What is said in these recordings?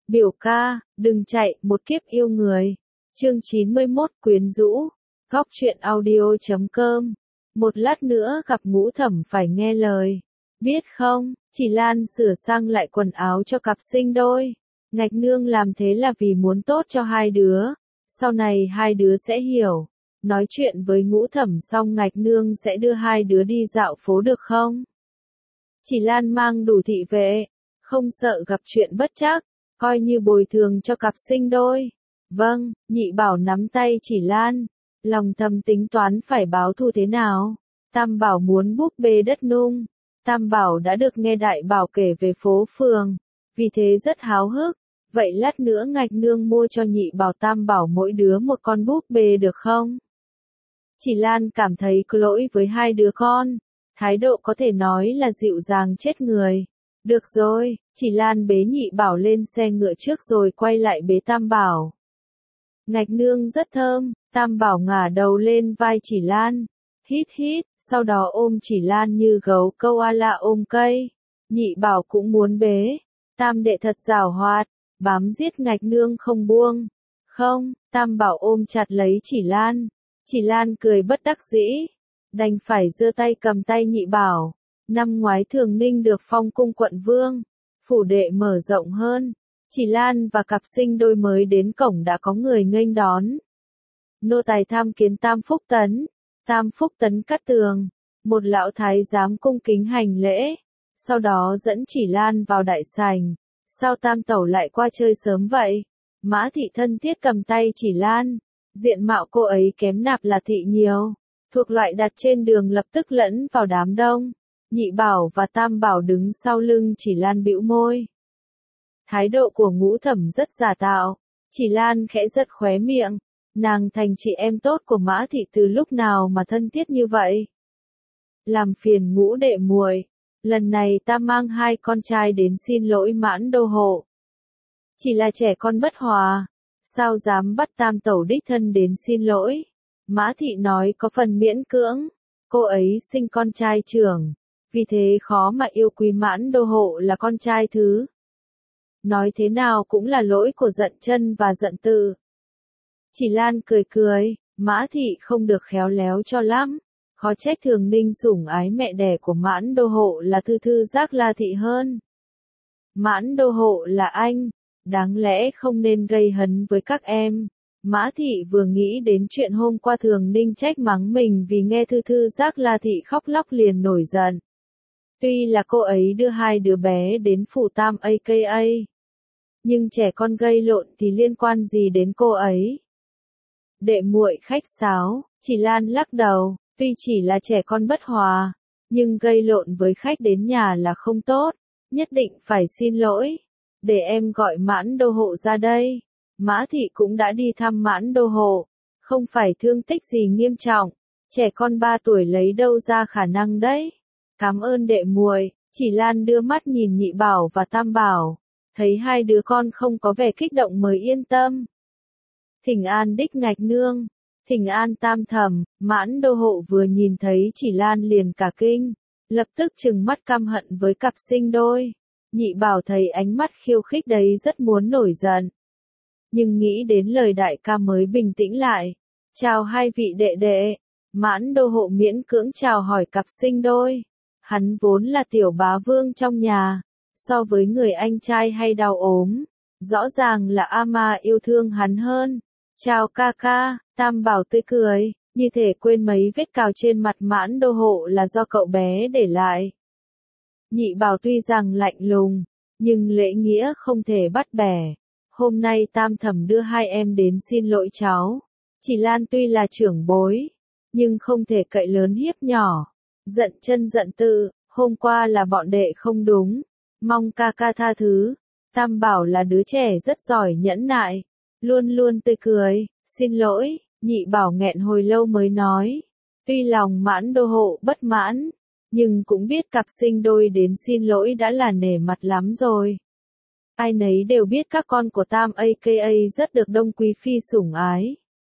Biểu ca, đừng chạy, một kiếp yêu người. Chương 91 quyến rũ. Góc truyện audio.com. Một lát nữa gặp Ngũ Thẩm phải nghe lời. Biết không, chị Lan sửa sang lại quần áo cho cặp sinh đôi. Ngạch nương làm thế là vì muốn tốt cho hai đứa. Sau này hai đứa sẽ hiểu. Nói chuyện với Ngũ Thẩm xong Ngạch nương sẽ đưa hai đứa đi dạo phố được không? Chị Lan mang đủ thị vệ, không sợ gặp chuyện bất trắc, coi như bồi thường cho cặp sinh đôi. Vâng, Nhị Bảo nắm tay chị Lan, lòng thầm tính toán phải báo thù thế nào. Tam Bảo muốn búp bê đất nung. Tam Bảo đã được nghe Đại Bảo kể về phố phường, vì thế rất háo hức. Vậy lát nữa Ngạch nương mua cho Nhị Bảo Tam Bảo mỗi đứa một con búp bê được không? Chị Lan cảm thấy có lỗi với hai đứa con. Thái độ có thể nói là dịu dàng chết người. Được rồi, chị Lan bế Nhị Bảo lên xe ngựa trước rồi quay lại bế Tam Bảo. Ngạch nương rất thơm, Tam Bảo ngả đầu lên vai chị Lan. Hít hít, sau đó ôm chị Lan như gấu koala ôm cây. Nhị Bảo cũng muốn bế. Tam đệ thật giảo hoạt, bám giết Ngạch nương không buông. Không, Tam Bảo ôm chặt lấy chị Lan. Chị Lan cười bất đắc dĩ. Đành phải giơ tay cầm tay Nhị Bảo. Năm ngoái Thường Ninh được phong cung quận vương, phủ đệ mở rộng hơn. Chị Lan và cặp sinh đôi mới đến cổng đã có người nghênh đón. Nô tài tham kiến Tam Phúc Tấn. Tam Phúc Tấn cắt tường. Một lão thái giám cung kính hành lễ. Sau đó dẫn chị Lan vào đại sảnh. Sao Tam Tẩu lại qua chơi sớm vậy? Mã Thị thân thiết cầm tay chị Lan. Diện mạo cô ấy kém Nạp là Thị nhiều. Thuộc loại đặt trên đường lập tức lẫn vào đám đông. Nhị Bảo và Tam Bảo đứng sau lưng chị Lan bĩu môi. Thái độ của Ngũ Thẩm rất giả tạo. Chị Lan khẽ giật khóe miệng. Nàng thành chị em tốt của Mã Thị từ lúc nào mà thân thiết như vậy? Làm phiền Ngũ đệ muội, lần này ta mang hai con trai đến xin lỗi Mãn Đô hộ. Chỉ là trẻ con bất hòa, sao dám bắt Tam Tẩu đích thân đến xin lỗi? Mã Thị nói có phần miễn cưỡng, cô ấy sinh con trai trưởng, vì thế khó mà yêu quý Mãn Đô hộ là con trai thứ. Nói thế nào cũng là lỗi của Dận Chân và Dận Tự. Chị Lan cười cười, Mã Thị không được khéo léo cho lắm, khó trách Thường Ninh sủng ái mẹ đẻ của Mãn Đô hộ là Thư Thư Giác La Thị hơn. Mãn Đô hộ là anh, đáng lẽ không nên gây hấn với các em. Mã Thị vừa nghĩ đến chuyện hôm qua Thường Ninh trách mắng mình vì nghe Thư Thư Giác La Thị khóc lóc liền nổi giận. Tuy là cô ấy đưa hai đứa bé đến phủ Tam aka, nhưng trẻ con gây lộn thì liên quan gì đến cô ấy? Đệ muội khách sáo, chị Lan lắc đầu, tuy chỉ là trẻ con bất hòa, nhưng gây lộn với khách đến nhà là không tốt, nhất định phải xin lỗi. Để em gọi Mãn Đô hộ ra đây. Mã Thị cũng đã đi thăm Mãn Đô hộ, không phải thương tích gì nghiêm trọng, trẻ con 3 tuổi lấy đâu ra khả năng đấy. Cảm ơn đệ muội. Chị Lan đưa mắt nhìn Nhị Bảo và Tam Bảo, thấy hai đứa con không có vẻ kích động mới yên tâm. Thỉnh an đích Ngạch nương, thỉnh an Tam Thẩm. Mãn Đô hộ vừa nhìn thấy chị Lan liền cả kinh, lập tức trừng mắt căm hận với cặp sinh đôi. Nhị Bảo thấy ánh mắt khiêu khích đấy rất muốn nổi giận, nhưng nghĩ đến lời đại ca mới bình tĩnh lại. Chào hai vị đệ đệ. Mãn Đô hộ miễn cưỡng chào hỏi cặp sinh đôi. Hắn vốn là tiểu bá vương trong nhà, so với người anh trai hay đau ốm, rõ ràng là ama yêu thương hắn hơn. Chào ca ca. Tam Bảo tươi cười, như thể quên mấy vết cào trên mặt Mãn Đô hộ là do cậu bé để lại. Nhị Bảo tuy rằng lạnh lùng, nhưng lễ nghĩa không thể bắt bẻ. Hôm nay Tam Thẩm đưa hai em đến xin lỗi cháu. Chị Lan tuy là trưởng bối, nhưng không thể cậy lớn hiếp nhỏ. Dận Chân Dận Tự, hôm qua là bọn đệ không đúng, mong ca ca tha thứ. Tam Bảo là đứa trẻ rất giỏi nhẫn nại, luôn luôn tươi cười. Xin lỗi. Nhị Bảo nghẹn hồi lâu mới nói. Tuy lòng Mãn Đô hộ bất mãn, nhưng cũng biết cặp sinh đôi đến xin lỗi đã là nể mặt lắm rồi. Ai nấy đều biết các con của Tam aka rất được Đông Quý Phi sủng ái.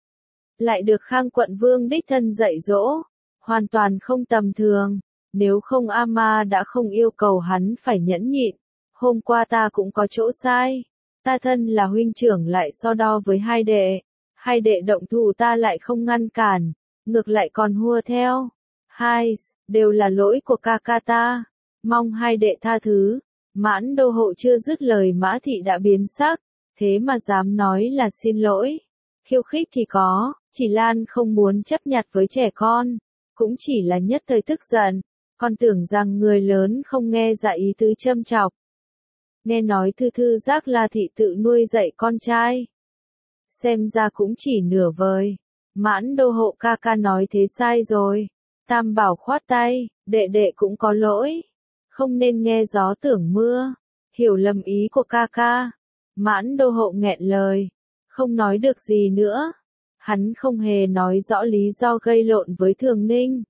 Lại được Khang quận vương đích thân dạy dỗ, hoàn toàn không tầm thường. Nếu không ama đã không yêu cầu hắn phải nhẫn nhịn. Hôm qua ta cũng có chỗ sai. Ta thân là huynh trưởng lại so đo với hai đệ động thủ ta lại không ngăn cản, ngược lại còn hùa theo. Hai, đều là lỗi của ca ca ta, mong hai đệ tha thứ. Mãn Đô Hộ chưa dứt lời Mã Thị đã biến sắc, thế mà dám nói là xin lỗi. Khiêu khích thì có, chỉ Lan không muốn chấp nhặt với trẻ con, cũng chỉ là nhất thời tức giận, còn tưởng rằng người lớn không nghe dạ ý tứ châm chọc. Nghe nói Thư Thư giác La Thị tự nuôi dạy con trai. Xem ra cũng chỉ nửa vời. Mãn Đô Hộ ca ca nói thế sai rồi. Tam Bảo khoát tay, đệ đệ cũng có lỗi. Không nên nghe gió tưởng mưa. Hiểu lầm ý của ca ca. Mãn Đô Hộ nghẹn lời. Không nói được gì nữa. Hắn không hề nói rõ lý do gây lộn với Thường Ninh.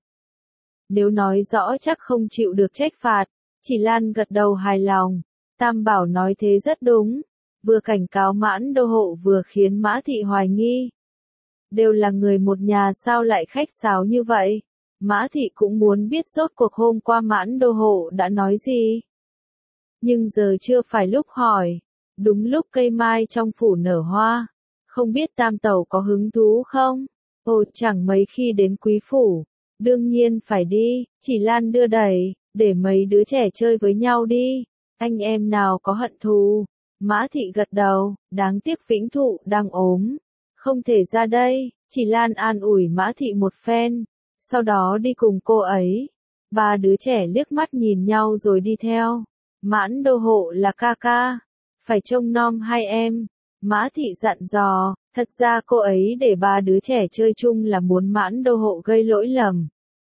Nếu nói rõ chắc không chịu được trách phạt. Chỉ Lan gật đầu hài lòng. Tam Bảo nói thế rất đúng. Vừa cảnh cáo Mãn Đô Hộ vừa khiến Mã Thị hoài nghi. Đều là người một nhà sao lại khách sáo như vậy? Mã Thị cũng muốn biết rốt cuộc hôm qua Mãn Đô Hộ đã nói gì. Nhưng giờ chưa phải lúc hỏi. Đúng lúc cây mai trong phủ nở hoa. Không biết Tam Tẩu có hứng thú không? Ồ, chẳng mấy khi đến quý phủ. Đương nhiên phải đi, chỉ Lan đưa đẩy, để mấy đứa trẻ chơi với nhau đi. Anh em nào có hận thù. Mã Thị gật đầu, đáng tiếc Vĩnh Thụ đang ốm. Không thể ra đây, chỉ Lan an ủi Mã Thị một phen. Sau đó đi cùng cô ấy. Ba đứa trẻ liếc mắt nhìn nhau rồi đi theo. Mãn Đô Hộ là ca ca. Phải trông nom hai em. Mã Thị dặn dò, thật ra cô ấy để ba đứa trẻ chơi chung là muốn Mãn Đô Hộ gây lỗi lầm.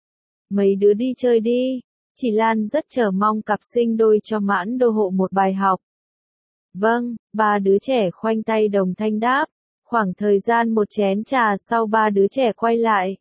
Mấy đứa đi chơi đi. Chỉ Lan rất chờ mong cặp sinh đôi cho Mãn Đô Hộ một bài học. Vâng, ba đứa trẻ khoanh tay đồng thanh đáp. Khoảng thời gian một chén trà sau ba đứa trẻ quay lại.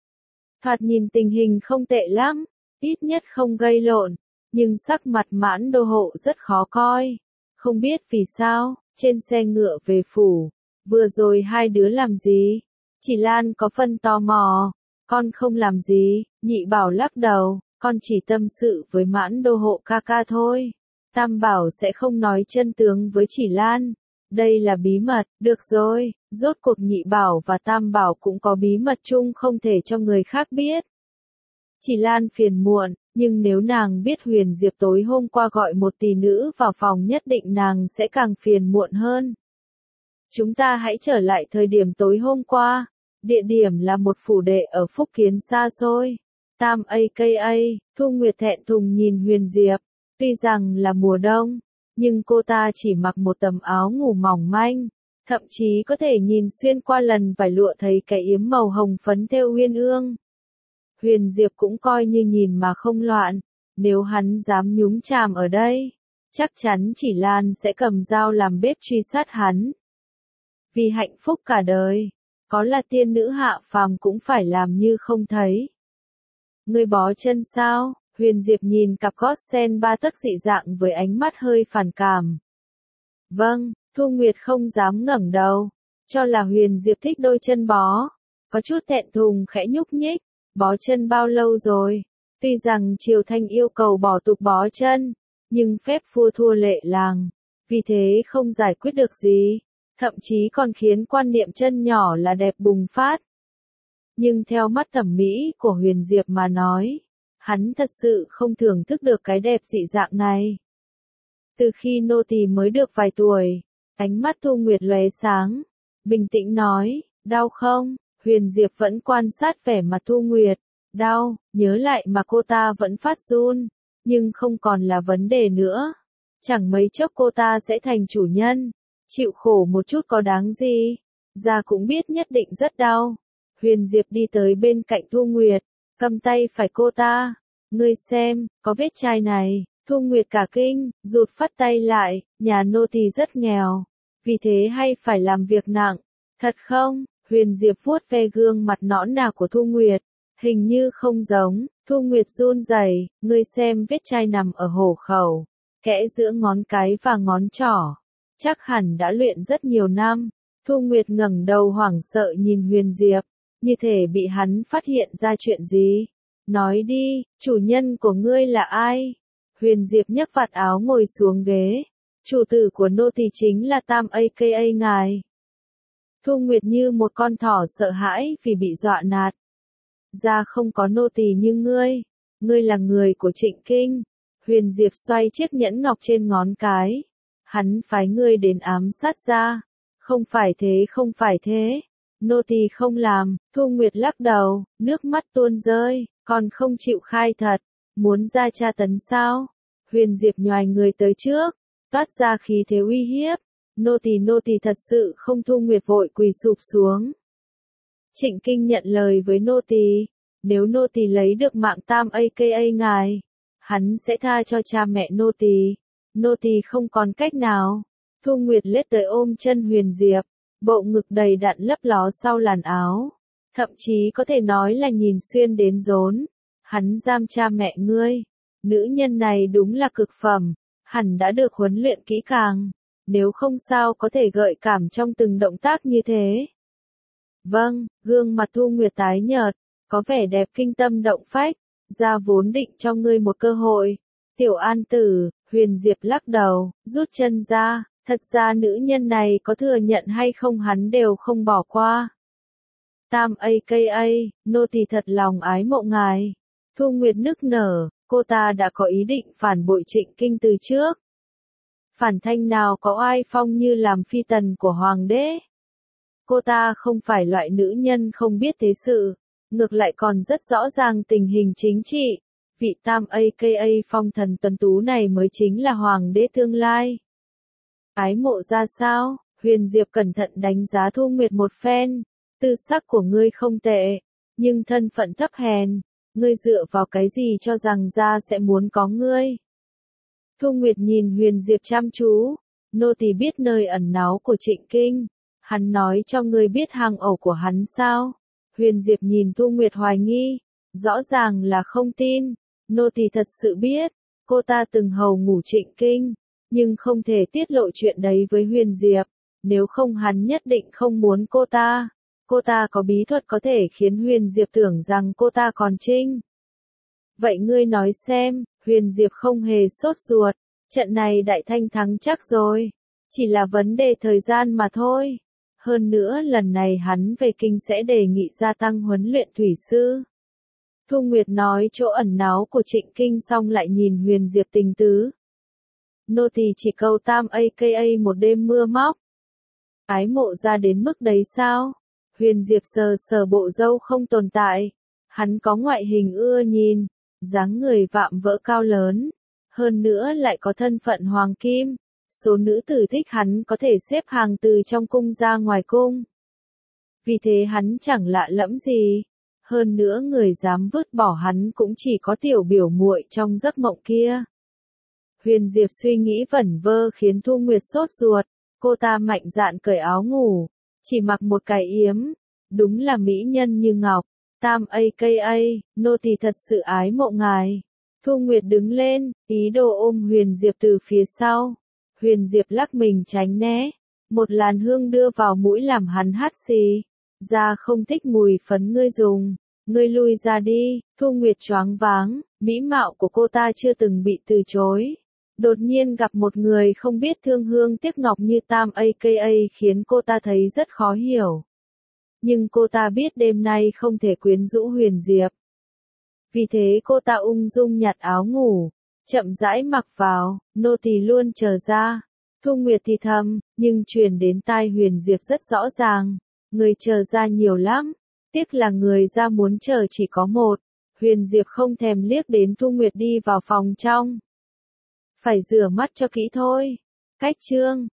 Thoạt nhìn tình hình không tệ lắm, ít nhất không gây lộn, nhưng sắc mặt Mãn Đô Hộ rất khó coi. Không biết vì sao, trên xe ngựa về phủ, vừa rồi hai đứa làm gì? Chỉ Lan có phân tò mò, con không làm gì, Nhị Bảo lắc đầu, con chỉ tâm sự với Mãn Đô Hộ ca ca thôi. Tam Bảo sẽ không nói chân tướng với Chỉ Lan. Đây là bí mật, được rồi, rốt cuộc Nhị Bảo và Tam Bảo cũng có bí mật chung không thể cho người khác biết. Chỉ Lan phiền muộn, nhưng nếu nàng biết Huyền Diệp tối hôm qua gọi một tỷ nữ vào phòng nhất định nàng sẽ càng phiền muộn hơn. Chúng ta hãy trở lại thời điểm tối hôm qua. Địa điểm là một phủ đệ ở Phúc Kiến xa xôi. Tam aka, Thu Nguyệt thẹn thùng nhìn Huyền Diệp. Tuy rằng là mùa đông, nhưng cô ta chỉ mặc một tấm áo ngủ mỏng manh, thậm chí có thể nhìn xuyên qua lần vải lụa thấy cái yếm màu hồng phấn thêu uyên ương. Huyền Diệp cũng coi như nhìn mà không loạn, nếu hắn dám nhúng chàm ở đây, chắc chắn Chỉ Lan sẽ cầm dao làm bếp truy sát hắn. Vì hạnh phúc cả đời, có là tiên nữ hạ phàm cũng phải làm như không thấy. Ngươi bó chân sao? Huyền Diệp nhìn cặp gót sen ba tấc dị dạng với ánh mắt hơi phản cảm. Vâng, Thu Nguyệt không dám ngẩng đầu, cho là Huyền Diệp thích đôi chân bó. Có chút thẹn thùng khẽ nhúc nhích, bó chân bao lâu rồi? Tuy rằng Triều Thanh yêu cầu bỏ tục bó chân, nhưng phép vua thua lệ làng, vì thế không giải quyết được gì, thậm chí còn khiến quan niệm chân nhỏ là đẹp bùng phát. Nhưng theo mắt thẩm mỹ của Huyền Diệp mà nói, hắn thật sự không thưởng thức được cái đẹp dị dạng này. Từ khi nô tỳ mới được vài tuổi, ánh mắt Thu Nguyệt lóe sáng, bình tĩnh nói, đau không? Huyền Diệp vẫn quan sát vẻ mặt Thu Nguyệt, đau, nhớ lại mà cô ta vẫn phát run, nhưng không còn là vấn đề nữa. Chẳng mấy chốc cô ta sẽ thành chủ nhân, chịu khổ một chút có đáng gì, già cũng biết nhất định rất đau. Huyền Diệp đi tới bên cạnh Thu Nguyệt, cầm tay phải cô ta, ngươi xem, có vết chai này. Thu Nguyệt cả kinh, rụt phát tay lại, nhà nô tỳ rất nghèo, vì thế hay phải làm việc nặng. Thật không? Huyền Diệp vuốt ve gương mặt nõn nà của Thu Nguyệt, hình như không giống. Thu Nguyệt run rẩy, ngươi xem vết chai nằm ở hổ khẩu, kẽ giữa ngón cái và ngón trỏ, chắc hẳn đã luyện rất nhiều năm. Thu Nguyệt ngẩng đầu hoảng sợ nhìn Huyền Diệp, như thể bị hắn phát hiện ra chuyện gì. Nói đi, chủ nhân của ngươi là ai? Huyền Diệp nhấc vạt áo ngồi xuống ghế, Chủ tử của nô tỳ chính là Tam aka ngài. Thu Nguyệt như một con thỏ sợ hãi vì bị dọa nạt. Ra không có nô tỳ như ngươi là người của Trịnh Kinh. Huyền Diệp xoay chiếc nhẫn ngọc trên ngón cái. Hắn phái ngươi đến ám sát ra. Không phải thế. Nô tỳ không làm. Thu Nguyệt lắc đầu, nước mắt tuôn rơi, còn không chịu khai thật. Muốn ra tra tấn sao? Huyền Diệp nhoài người tới trước, toát ra khí thế uy hiếp. Nô tỳ thật sự không. Thu Nguyệt vội quỳ sụp xuống. Trịnh Kinh nhận lời với nô tỳ, nếu nô tỳ lấy được mạng Tam aka ngài, hắn sẽ tha cho cha mẹ nô tỳ. Nô tỳ không còn cách nào. Thu Nguyệt lết tới ôm chân Huyền Diệp, bộ ngực đầy đặn lấp ló sau làn áo, thậm chí có thể nói là nhìn xuyên đến rốn. Hắn giam cha mẹ ngươi. Nữ nhân này đúng là cực phẩm, hẳn đã được huấn luyện kỹ càng, nếu không sao có thể gợi cảm trong từng động tác như thế. Vâng, gương mặt Thu Nguyệt tái nhợt, có vẻ đẹp kinh tâm động phách, ra vốn định cho ngươi một cơ hội. Tiểu An Tử, Huyền Diệp lắc đầu, rút chân ra, thật ra nữ nhân này có thừa nhận hay không hắn đều không bỏ qua. Tam aka, nô tỳ thật lòng ái mộ ngài. Thu Nguyệt nức nở, cô ta đã có ý định phản bội Trịnh Kinh từ trước. Phản thanh nào có oai phong như làm phi tần của hoàng đế. Cô ta không phải loại nữ nhân không biết thế sự, ngược lại còn rất rõ ràng tình hình chính trị. Vị Tam aka phong thần tuấn tú này mới chính là hoàng đế tương lai. Ái mộ ra sao? Huyền Diệp cẩn thận đánh giá Thu Nguyệt một phen. Tư sắc của ngươi không tệ, nhưng thân phận thấp hèn, ngươi dựa vào cái gì cho rằng ra sẽ muốn có ngươi? Thu Nguyệt nhìn Huyền Diệp chăm chú, nô tỳ biết nơi ẩn náu của Trịnh Kinh, hắn nói cho ngươi biết hang ổ của hắn sao? Huyền Diệp nhìn Thu Nguyệt hoài nghi, rõ ràng là không tin. Nô tỳ thật sự biết, cô ta từng hầu ngủ Trịnh Kinh, nhưng không thể tiết lộ chuyện đấy với Huyền Diệp, nếu không hắn nhất định không muốn cô ta. Cô ta có bí thuật có thể khiến Huyền Diệp tưởng rằng cô ta còn trinh. Vậy ngươi nói xem, Huyền Diệp không hề sốt ruột, trận này Đại Thanh thắng chắc rồi, chỉ là vấn đề thời gian mà thôi. Hơn nữa lần này hắn về kinh sẽ đề nghị gia tăng huấn luyện thủy sư. Thu Nguyệt nói chỗ ẩn náu của Trịnh Kinh xong lại nhìn Huyền Diệp tình tứ. Nô tỳ chỉ cầu Tam aka một đêm mưa móc. Ái mộ ra đến mức đấy sao? Huyền Diệp sờ sờ bộ râu không tồn tại. Hắn có ngoại hình ưa nhìn, dáng người vạm vỡ cao lớn, hơn nữa lại có thân phận hoàng kim. Số nữ tử thích hắn có thể xếp hàng từ trong cung ra ngoài cung. Vì thế hắn chẳng lạ lẫm gì. Hơn nữa người dám vứt bỏ hắn cũng chỉ có tiểu biểu muội trong giấc mộng kia. Huyền Diệp suy nghĩ vẩn vơ khiến Thu Nguyệt sốt ruột. Cô ta mạnh dạn cởi áo ngủ, chỉ mặc một cái yếm, đúng là mỹ nhân như ngọc. Tam aka, nô tỳ thật sự ái mộ ngài. Thu Nguyệt đứng lên, ý đồ ôm Huyền Diệp từ phía sau. Huyền Diệp lắc mình tránh né, một làn hương đưa vào mũi làm hắn hắt xì. Da không thích mùi phấn ngươi dùng, ngươi lui ra đi. Thu Nguyệt choáng váng, mỹ mạo của cô ta chưa từng bị từ chối. Đột nhiên gặp một người không biết thương hương tiếc ngọc như Tam aka khiến cô ta thấy rất khó hiểu. Nhưng cô ta biết đêm nay không thể quyến rũ Huyền Diệp. Vì thế cô ta ung dung nhặt áo ngủ, chậm rãi mặc vào, nô tỳ luôn chờ ra. Thu Nguyệt thì thầm, nhưng truyền đến tai Huyền Diệp rất rõ ràng. Người chờ ra nhiều lắm, tiếc là người ra muốn chờ chỉ có một. Huyền Diệp không thèm liếc đến Thu Nguyệt đi vào phòng trong. Phải rửa mắt cho kỹ thôi. Cách chương